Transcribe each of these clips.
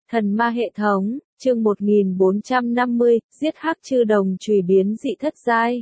Thần ma hệ thống, chương 1450, giết hắc chư đồng chùy biến dị thất giai.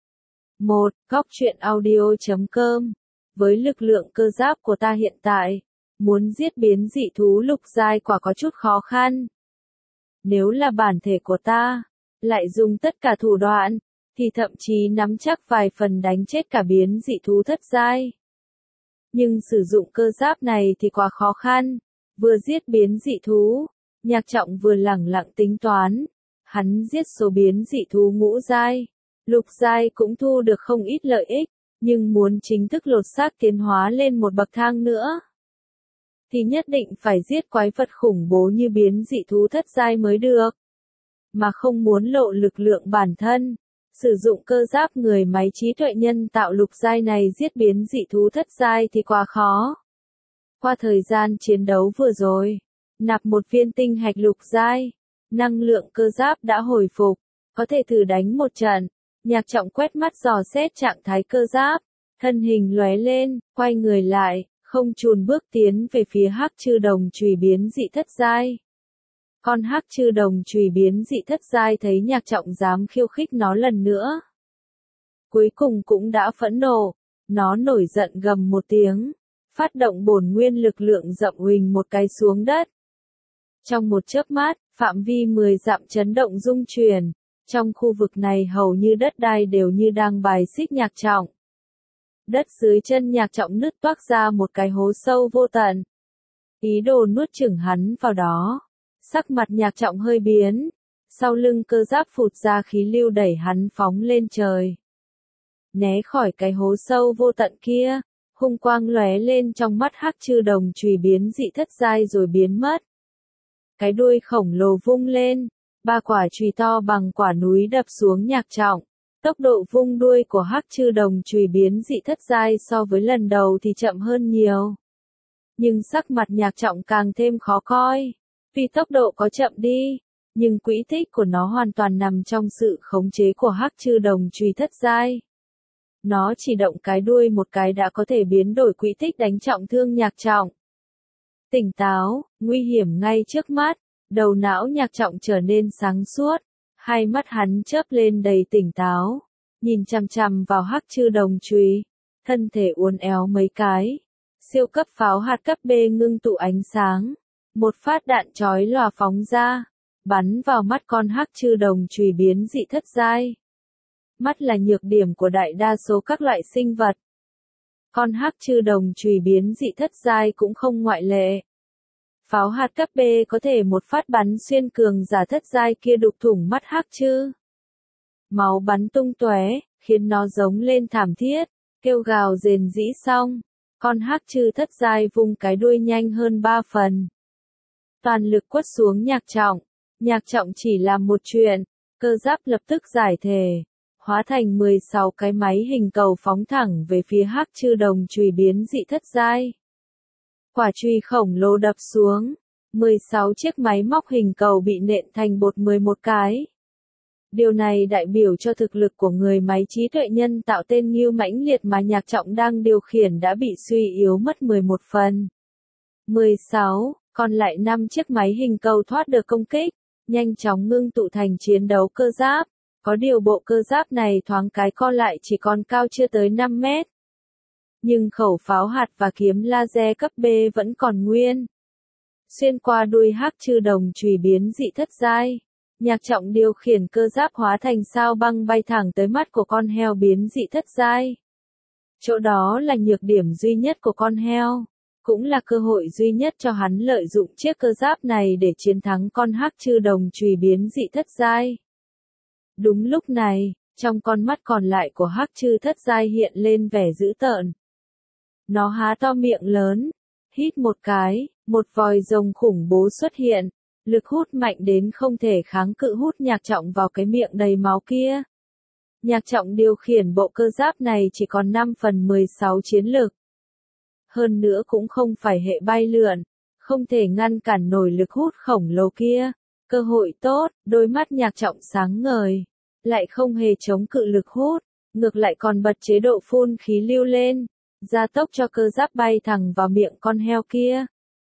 1. Góc truyện audio.com. Với lực lượng cơ giáp của ta hiện tại, muốn giết biến dị thú lục giai quả có chút khó khăn. Nếu là bản thể của ta, lại dùng tất cả thủ đoạn, thì thậm chí nắm chắc vài phần đánh chết cả biến dị thú thất giai. Nhưng sử dụng cơ giáp này thì quá khó khăn, vừa giết biến dị thú, Nhạc Trọng vừa lẳng lặng tính toán, hắn giết số biến dị thú ngũ giai, lục giai cũng thu được không ít lợi ích, nhưng muốn chính thức lột xác tiến hóa lên một bậc thang nữa, thì nhất định phải giết quái vật khủng bố như biến dị thú thất giai mới được. Mà không muốn lộ lực lượng bản thân, sử dụng cơ giáp người máy trí tuệ nhân tạo lục giai này giết biến dị thú thất giai thì quá khó. Qua thời gian chiến đấu vừa rồi, nạp một viên tinh hạch lục giai, năng lượng cơ giáp đã hồi phục, có thể thử đánh một trận. Nhạc Trọng quét mắt dò xét trạng thái cơ giáp, thân hình lóe lên, quay người lại, không chùn bước tiến về phía hắc chư đồng chùy biến dị thất giai. Con hắc chư đồng chùy biến dị thất giai thấy Nhạc Trọng dám khiêu khích nó lần nữa, cuối cùng cũng đã phẫn nộ, nó nổi giận gầm một tiếng, phát động bổn nguyên lực lượng dậm huỳnh một cái xuống đất. Trong một chớp mắt, phạm vi 10 dặm chấn động rung chuyển, trong khu vực này hầu như đất đai đều như đang bài xích Nhạc Trọng. Đất dưới chân Nhạc Trọng nứt toác ra một cái hố sâu vô tận, ý đồ nuốt chửng hắn vào đó. Sắc mặt Nhạc Trọng hơi biến, sau lưng cơ giáp phụt ra khí lưu đẩy hắn phóng lên trời. Né khỏi cái hố sâu vô tận kia, hung quang lóe lên trong mắt hắc chư đồng chùy biến dị thất giai rồi biến mất. Cái đuôi khổng lồ vung lên, 3 quả chùy to bằng quả núi đập xuống Nhạc Trọng. Tốc độ vung đuôi của hắc chư đồng chùy biến dị thất giai so với lần đầu thì chậm hơn nhiều. Nhưng sắc mặt Nhạc Trọng càng thêm khó coi. Vì tốc độ có chậm đi, nhưng quỹ tích của nó hoàn toàn nằm trong sự khống chế của hắc chư đồng chùy thất giai. Nó chỉ động cái đuôi một cái đã có thể biến đổi quỹ tích đánh trọng thương Nhạc Trọng. Tỉnh táo, nguy hiểm ngay trước mắt, đầu não Nhạc Trọng trở nên sáng suốt, hai mắt hắn chớp lên đầy tỉnh táo, nhìn chằm chằm vào hắc chư đồng chùy, thân thể uốn éo mấy cái. Siêu cấp pháo hạt cấp B ngưng tụ ánh sáng, một phát đạn chói lòa phóng ra, bắn vào mắt con hắc chư đồng chùy biến dị thất giai. Mắt là nhược điểm của đại đa số các loại sinh vật. Con hắc chư đồng chùy biến dị thất giai cũng không ngoại lệ. Pháo hạt cấp B có thể một phát bắn xuyên cường giả thất giai kia đục thủng mắt hắc chư. Máu bắn tung tóe, khiến nó giống lên thảm thiết, kêu gào rền rĩ xong, con hắc chư thất giai vung cái đuôi nhanh hơn 3 phần. Toàn lực quất xuống Nhạc Trọng. Nhạc Trọng chỉ làm một chuyện, cơ giáp lập tức giải thể, hóa thành 16 cái máy hình cầu phóng thẳng về phía hắc chư đồng chùy biến dị thất giai. Quả chùy khổng lồ đập xuống, 16 chiếc máy móc hình cầu bị nện thành bột 11 cái. Điều này đại biểu cho thực lực của người máy trí tuệ nhân tạo tên Ngưu mãnh liệt mà Nhạc Trọng đang điều khiển đã bị suy yếu mất 11 phần. 16, còn lại 5 chiếc máy hình cầu thoát được công kích, nhanh chóng ngưng tụ thành chiến đấu cơ giáp. Có điều bộ cơ giáp này thoáng cái co lại chỉ còn cao chưa tới 5 mét. Nhưng khẩu pháo hạt và kiếm laser cấp B vẫn còn nguyên. Xuyên qua đuôi hắc chư đồng chùy biến dị thất giai, Nhạc Trọng điều khiển cơ giáp hóa thành sao băng bay thẳng tới mắt của con heo biến dị thất giai. Chỗ đó là nhược điểm duy nhất của con heo, cũng là cơ hội duy nhất cho hắn lợi dụng chiếc cơ giáp này để chiến thắng con hắc chư đồng chùy biến dị thất giai. Đúng lúc này, trong con mắt còn lại của hắc chư thất giai hiện lên vẻ dữ tợn. Nó há to miệng lớn, hít một cái, một vòi rồng khủng bố xuất hiện, lực hút mạnh đến không thể kháng cự hút Nhạc Trọng vào cái miệng đầy máu kia. Nhạc Trọng điều khiển bộ cơ giáp này chỉ còn 5 phần 16 chiến lực. Hơn nữa cũng không phải hệ bay lượn, không thể ngăn cản nổi lực hút khổng lồ kia. Cơ hội tốt, đôi mắt Nhạc Trọng sáng ngời, lại không hề chống cự lực hút, ngược lại còn bật chế độ phun khí lưu lên, gia tốc cho cơ giáp bay thẳng vào miệng con heo kia.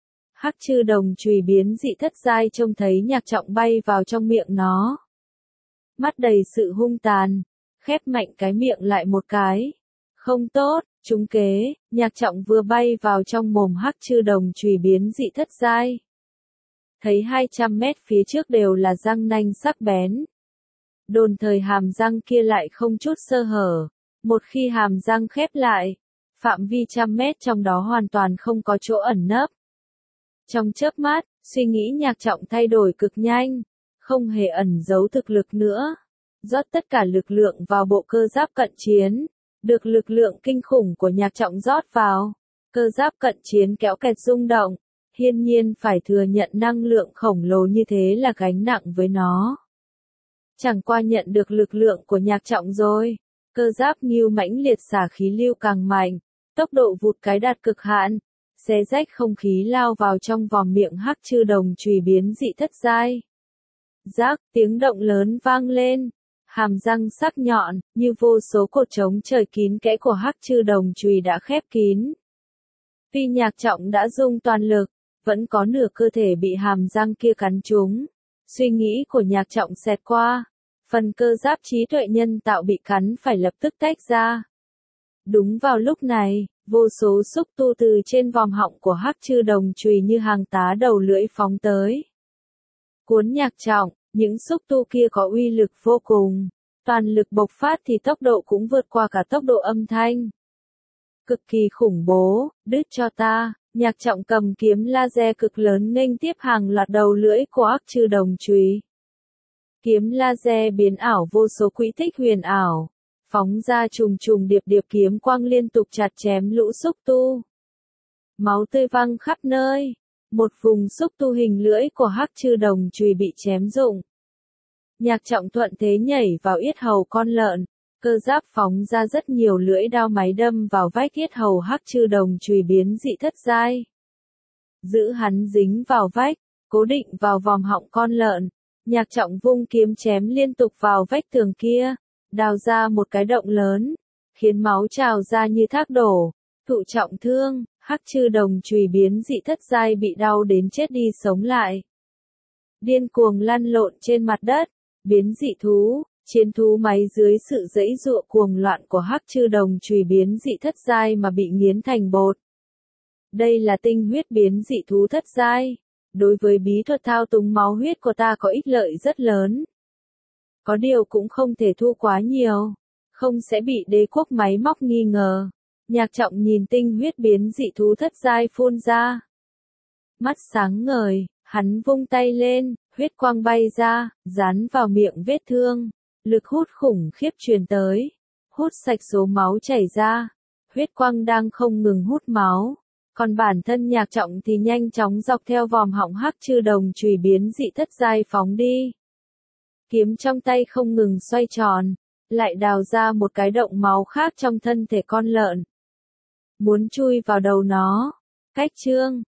Hắc chư đồng chùy biến dị thất giai trông thấy Nhạc Trọng bay vào trong miệng nó. Mắt đầy sự hung tàn, khép mạnh cái miệng lại một cái. Không tốt, trúng kế, Nhạc Trọng vừa bay vào trong mồm hắc chư đồng chùy biến dị thất giai. Thấy 200 mét phía trước đều là răng nanh sắc bén. Đồn thời hàm răng kia lại không chút sơ hở. Một khi hàm răng khép lại, phạm vi trăm mét trong đó hoàn toàn không có chỗ ẩn nấp. Trong chớp mắt, suy nghĩ Nhạc Trọng thay đổi cực nhanh, không hề ẩn giấu thực lực nữa. Rót tất cả lực lượng vào bộ cơ giáp cận chiến, được lực lượng kinh khủng của Nhạc Trọng rót vào. Cơ giáp cận chiến kéo kẹt rung động, hiển nhiên phải thừa nhận năng lượng khổng lồ như thế là gánh nặng với nó. Chẳng qua nhận được lực lượng của Nhạc Trọng rồi, cơ giáp Ngưu mãnh liệt xả khí lưu càng mạnh, tốc độ vụt cái đạt cực hạn, xé rách không khí lao vào trong vòm miệng hắc chư đồng chùy biến dị thất giai. Rác, tiếng động lớn vang lên, hàm răng sắc nhọn, như vô số cột trống trời kín kẽ của hắc chư đồng chùy đã khép kín. Tuy Nhạc Trọng đã dùng toàn lực, vẫn có nửa cơ thể bị hàm răng kia cắn trúng. Suy nghĩ của Nhạc Trọng xẹt qua, phần cơ giáp trí tuệ nhân tạo bị cắn phải lập tức tách ra. Đúng vào lúc này, vô số xúc tu từ trên vòm họng của hắc chư đồng chùy như hàng tá đầu lưỡi phóng tới. Cuốn Nhạc Trọng, những xúc tu kia có uy lực vô cùng, toàn lực bộc phát thì tốc độ cũng vượt qua cả tốc độ âm thanh. Cực kỳ khủng bố, đứt cho ta. Nhạc Trọng cầm kiếm laser cực lớn nghênh tiếp hàng loạt đầu lưỡi của hắc chư đồng chùy. Kiếm laser biến ảo vô số quỹ tích huyền ảo, phóng ra trùng trùng điệp điệp kiếm quang liên tục chặt chém lũ xúc tu. Máu tươi văng khắp nơi, một vùng xúc tu hình lưỡi của hắc chư đồng chùy bị chém rụng. Nhạc Trọng thuận thế nhảy vào yết hầu con lợn, cơ giáp phóng ra rất nhiều lưỡi đao máy đâm vào vách yết hầu hắc chư đồng chùy biến dị thất giai. Giữ hắn dính vào vách, cố định vào vòm họng con lợn, Nhạc Trọng vung kiếm chém liên tục vào vách tường kia, đào ra một cái động lớn, khiến máu trào ra như thác đổ, thụ trọng thương, hắc chư đồng chùy biến dị thất giai bị đau đến chết đi sống lại. Điên cuồng lăn lộn trên mặt đất, biến dị thú, chiến thú máy dưới sự giãy giụa cuồng loạn của hắc chư đồng chùy biến dị thất giai mà bị nghiến thành bột. Đây là tinh huyết biến dị thú thất giai. Đối với bí thuật thao túng máu huyết của ta có ích lợi rất lớn. Có điều cũng không thể thu quá nhiều, không sẽ bị đế quốc máy móc nghi ngờ. Nhạc Trọng nhìn tinh huyết biến dị thú thất giai phun ra. Mắt sáng ngời, hắn vung tay lên, huyết quang bay ra, dán vào miệng vết thương. Lực hút khủng khiếp truyền tới, hút sạch số máu chảy ra. Huyết quang đang không ngừng hút máu. Còn bản thân Nhạc Trọng thì nhanh chóng dọc theo vòm họng hắc chư đồng chùy biến dị thất giai phóng đi. Kiếm trong tay không ngừng xoay tròn, lại đào ra một cái động máu khác trong thân thể con lợn. Muốn chui vào đầu nó. Cách chương